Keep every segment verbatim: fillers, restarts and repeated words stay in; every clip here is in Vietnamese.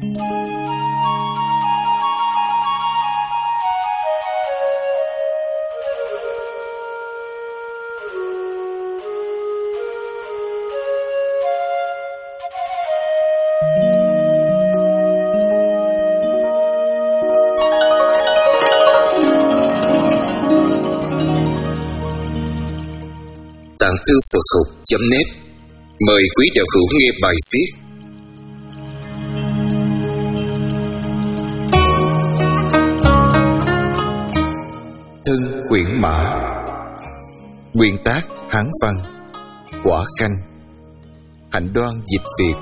Tạng thư Phật học chấm net mời quý đạo hữu nghe bài viết Thân quyển mã. Nguyên tác Hán văn, Quả Khanh. Hạnh Đoan dịch Việt.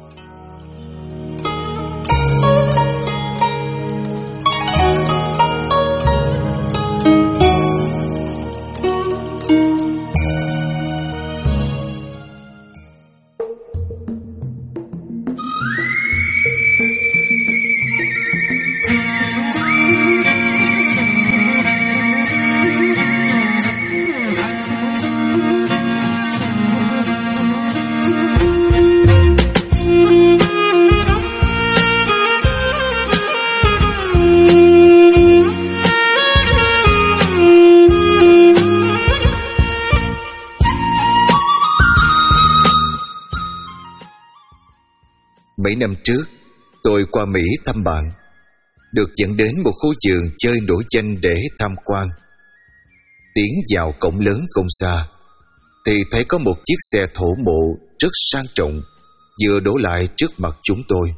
Mấy năm trước, tôi qua Mỹ thăm bạn, được dẫn đến một khu vườn chơi nổi danh để tham quan. Tiến vào cổng lớn không xa, thì thấy có một chiếc xe thổ mộ rất sang trọng vừa đổ lại trước mặt chúng tôi.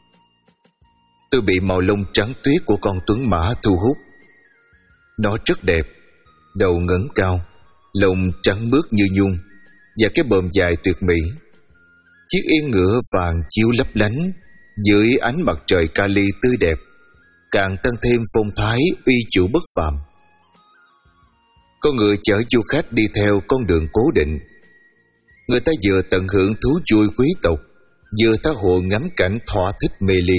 Tôi bị màu lông trắng tuyết của con tuấn mã thu hút. Nó rất đẹp, đầu ngẩng cao, lông trắng mướt như nhung và cái bờm dài tuyệt mỹ. Chiếc yên ngựa vàng chiếu lấp lánh dưới ánh mặt trời kali tươi đẹp, càng tăng thêm phong thái uy chủ bất phàm. Con ngựa chở du khách đi theo con đường cố định. Người ta vừa tận hưởng thú vui quý tộc, vừa tha hồ ngắm cảnh thỏa thích mê ly.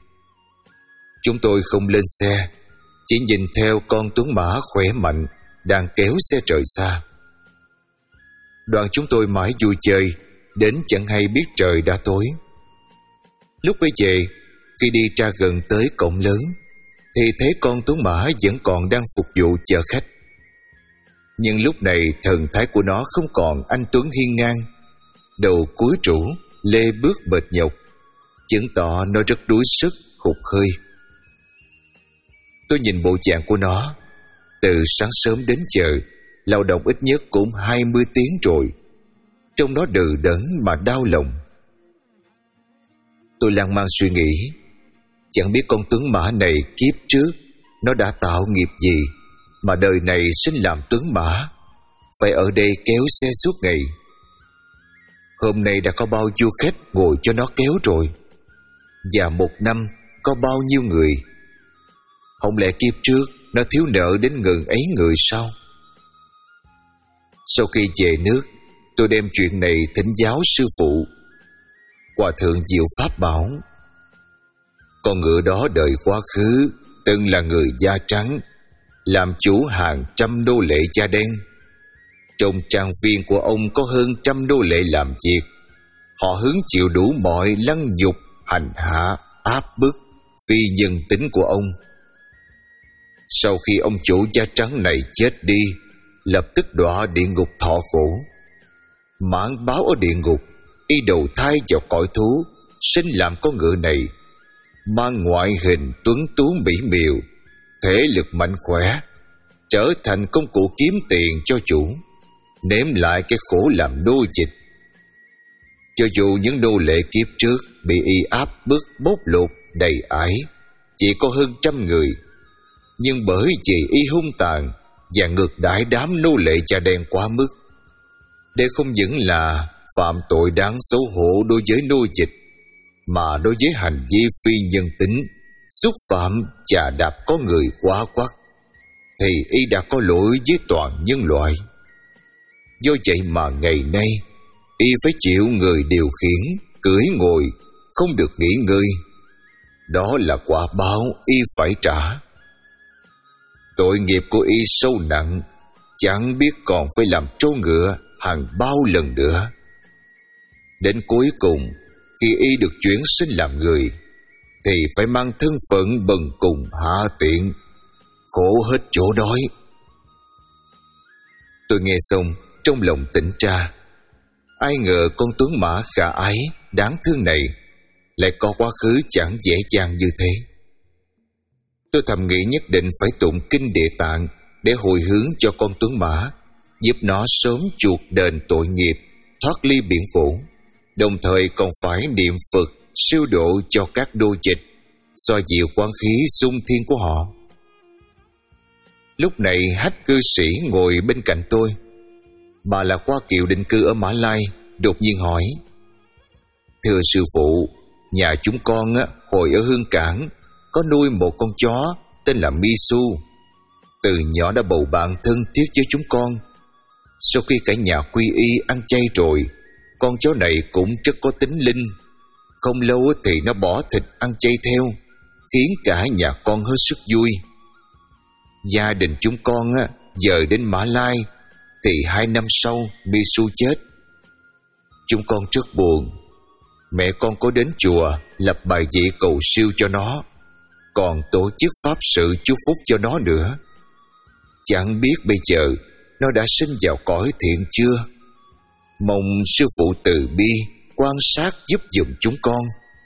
Chúng tôi không lên xe, chỉ nhìn theo con tuấn mã khỏe mạnh đang kéo xe rời xa. Đoàn chúng tôi mãi vui chơi, đến chẳng hay biết trời đã tối. Lúc quay về, khi đi ra gần tới cổng lớn, thì thấy con tuấn mã vẫn còn đang phục vụ chờ khách. Nhưng lúc này thần thái của nó không còn anh tuấn hiên ngang, đầu cúi rũ, lê bước mệt nhọc, chứng tỏ nó rất đuối sức, hụt hơi. Tôi nhìn bộ dạng của nó, từ sáng sớm đến giờ, lao động ít nhất cũng hai mươi tiếng rồi. Trông nó đừ đẫn mà đau lòng. Tôi lan man suy nghĩ, chẳng biết con tuấn mã này kiếp trước nó đã tạo nghiệp gì mà đời này sinh làm tuấn mã, phải ở đây kéo xe suốt ngày. Hôm nay đã có bao du khách ngồi cho nó kéo rồi, và một năm có bao nhiêu người. Không lẽ kiếp trước nó thiếu nợ đến ngần ấy người sao? Sau khi về nước, tôi đem chuyện này thỉnh giáo sư phụ. Hòa thượng Diệu Pháp bảo, con ngựa đó đời quá khứ từng là người da trắng, làm chủ hàng trăm nô lệ da đen. Trong trang viên của ông có hơn trăm nô lệ làm việc. Họ hứng chịu đủ mọi lăng nhục, hành hạ, áp bức vì nhân tính của ông. Sau khi ông chủ da trắng này chết đi, lập tức đọa địa ngục thọ khổ. Mãn báo ở địa ngục, y đầu thai vào cõi thú, sinh làm con ngựa này, mang ngoại hình tuấn tú mỹ miều, thể lực mạnh khỏe, trở thành công cụ kiếm tiền cho chủ, nếm lại cái khổ làm nô dịch. Cho dù những nô lệ kiếp trước bị y áp bức bóc lột đầy ải chỉ có hơn trăm người, nhưng bởi vì y hung tàn và ngược đãi đám nô lệ da đen quá mức, để không những là phạm tội đáng xấu hổ đối với nô dịch, mà đối với hành vi phi nhân tính, xúc phạm chà đạp có người quá quắt, thì y đã có lỗi với toàn nhân loại. Do vậy mà ngày nay y phải chịu người điều khiển, cưỡi ngồi, không được nghỉ ngơi. Đó là quả báo y phải trả. Tội nghiệp của y sâu nặng, chẳng biết còn phải làm trâu ngựa hàng bao lần nữa. Đến cuối cùng, khi y được chuyển sinh làm người, thì phải mang thân phận bần cùng hạ tiện, khổ hết chỗ đói. Tôi nghe xong trong lòng tỉnh ra. Ai ngờ con tuấn mã khả ái đáng thương này lại có quá khứ chẳng dễ dàng như thế. Tôi thầm nghĩ nhất định phải tụng kinh Địa Tạng để hồi hướng cho con tuấn mã, giúp nó sớm chuộc đền tội nghiệp, thoát ly biển khổ. Đồng thời còn phải niệm Phật siêu độ cho các đô dịch, xoa dịu quán khí xung thiên của họ. Lúc này Hách cư sĩ ngồi bên cạnh tôi. Bà là Hoa Kiều định cư ở Mã Lai, đột nhiên hỏi: Thưa sư phụ, nhà chúng con á, hồi ở Hương Cảng có nuôi một con chó tên là Misu. Từ nhỏ đã bầu bạn thân thiết với chúng con. Sau khi cả nhà quy y ăn chay rồi, con chó này cũng rất có tính linh. Không lâu thì nó bỏ thịt ăn chay theo, khiến cả nhà con hết sức vui. Gia đình chúng con á, giờ đến Mã Lai thì hai năm sau Misu chết. Chúng con rất buồn. Mẹ con có đến chùa lập bài vị cầu siêu cho nó, còn tổ chức pháp sự chúc phúc cho nó nữa. Chẳng biết bây giờ nó đã sinh vào cõi thiện chưa? Mong sư phụ từ bi quan sát giúp giùm chúng con.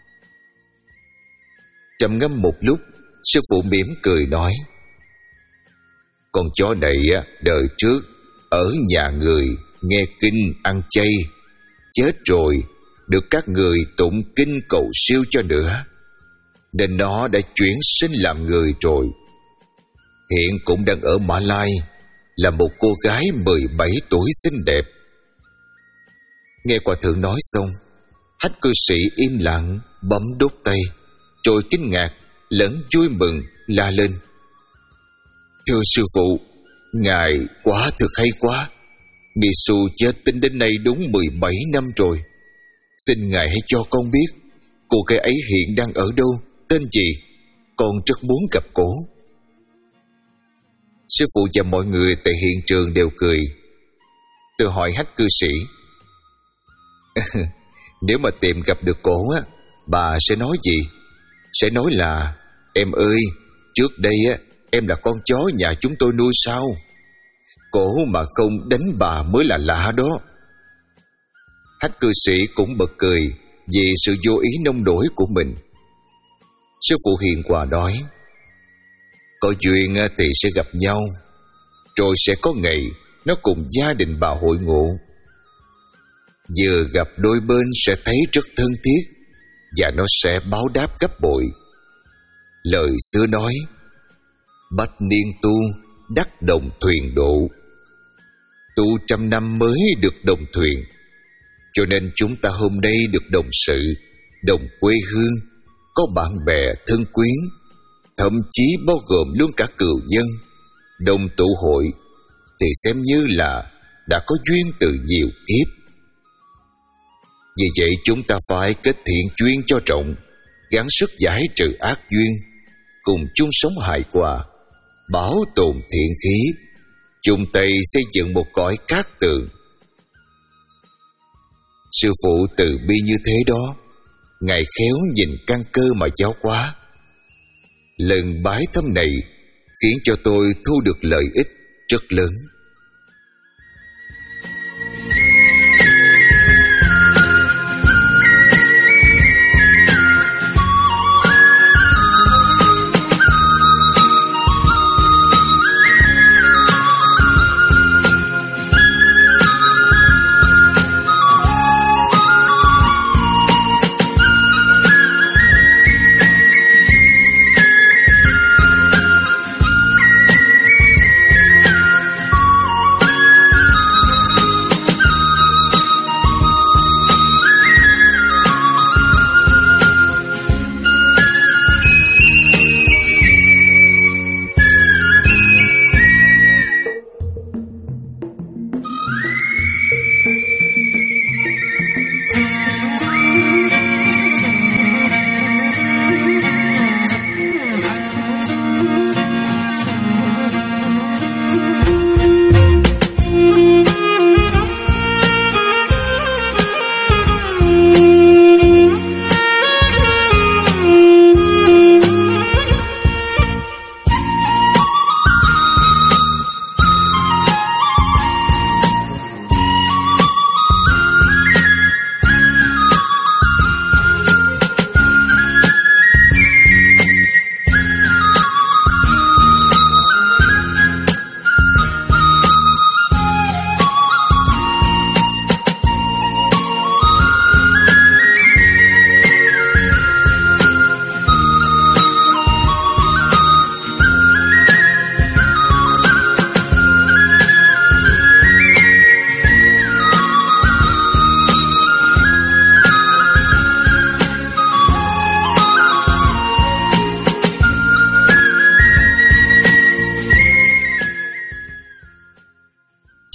Trầm ngâm một lúc, sư phụ mỉm cười nói: Con chó này đời trước ở nhà người nghe kinh ăn chay, chết rồi được các người tụng kinh cầu siêu cho nữa, nên nó đã chuyển sinh làm người rồi. Hiện cũng đang ở Mã Lai, là một cô gái mười bảy tuổi xinh đẹp. Nghe hòa thượng nói xong, Hách cư sĩ im lặng bấm đốt tay, rồi kinh ngạc lẫn vui mừng la lên: Thưa sư phụ, ngài quả thực hay quá. Misu chết tính đến nay đúng mười bảy năm rồi. Xin ngài hãy cho con biết cô gái ấy hiện đang ở đâu, tên gì, con rất muốn gặp cô. Sư phụ và mọi người tại hiện trường đều cười. Tôi hỏi Hách cư sĩ: Nếu mà tìm gặp được cổ á, bà sẽ nói gì? Sẽ nói là: Em ơi, trước đây á, em là con chó nhà chúng tôi nuôi sao? Cổ mà không đánh bà mới là lạ đó. Hách cư sĩ cũng bật cười vì sự vô ý nông nổi của mình. Sư phụ hiền hòa nói: Có duyên thì sẽ gặp nhau, rồi sẽ có ngày nó cùng gia đình bà hội ngộ. Vừa gặp đôi bên sẽ thấy rất thân thiết, và nó sẽ báo đáp gấp bội. Lời xưa nói: Bách niên tu, đắc đồng thuyền độ. Tu trăm năm mới được đồng thuyền. Cho nên chúng ta hôm nay được đồng sự, đồng quê hương, có bạn bè thân quyến, thậm chí bao gồm luôn cả cừu dân, đồng tụ hội, thì xem như là đã có duyên từ nhiều kiếp. Vì vậy chúng ta phải kết thiện duyên cho trọng, gắng sức giải trừ ác duyên, cùng chung sống hài hòa, bảo tồn thiện khí, chung tay xây dựng một cõi cát tường. Sư phụ từ bi như thế đó, ngài khéo nhìn căn cơ mà giáo hóa. Lần bái thăm này khiến cho tôi thu được lợi ích rất lớn.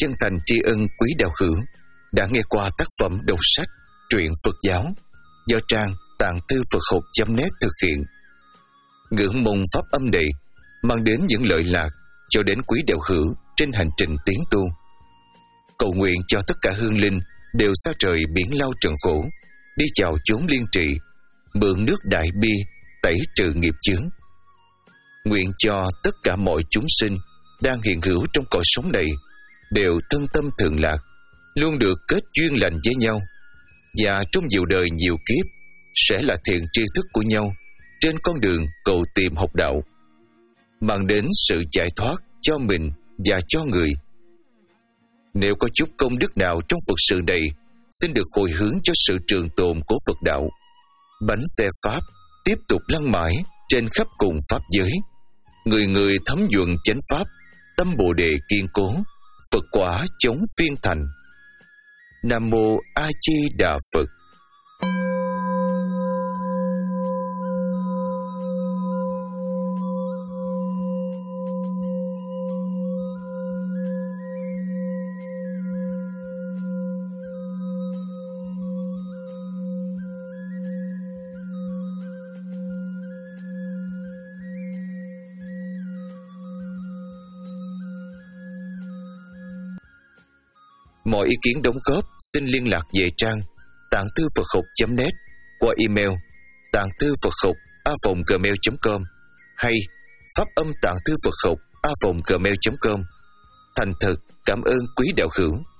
chân thành tri ân quý đạo hữu đã nghe qua tác phẩm đọc sách truyện Phật giáo do trang tạng thư Phật học chấm net thực hiện. Ngưỡng mong pháp âm này mang đến những lợi lạc cho đến quý đạo hữu trên hành trình tiến tu. Cầu nguyện cho tất cả hương linh đều xa trời biển lao trần khổ, đi chào chốn liên trị, mượn nước đại bi tẩy trừ nghiệp chướng. Nguyện cho tất cả mọi chúng sinh đang hiện hữu trong cõi sống này đều thân tâm thường lạc, luôn được kết duyên lành với nhau, và trong nhiều đời nhiều kiếp sẽ là thiện tri thức của nhau trên con đường cầu tìm học đạo, mang đến sự giải thoát cho mình và cho người. Nếu có chút công đức nào trong Phật sự này, xin được hồi hướng cho sự trường tồn của Phật đạo. Bánh xe Pháp tiếp tục lăn mãi trên khắp cùng Pháp giới. Người người thấm nhuận chánh Pháp, tâm Bồ Đề kiên cố, Phật quả chống phiên thành. Nam Mô A Di Đà Phật. Mọi ý kiến đóng góp xin liên lạc về trang tạng thư Phật học chấm net qua email tạng thư Phật học a vòng gmail chấm com hay pháp âm tạng thư Phật học a vòng gmail chấm com. Thành thực cảm ơn quý đạo hữu.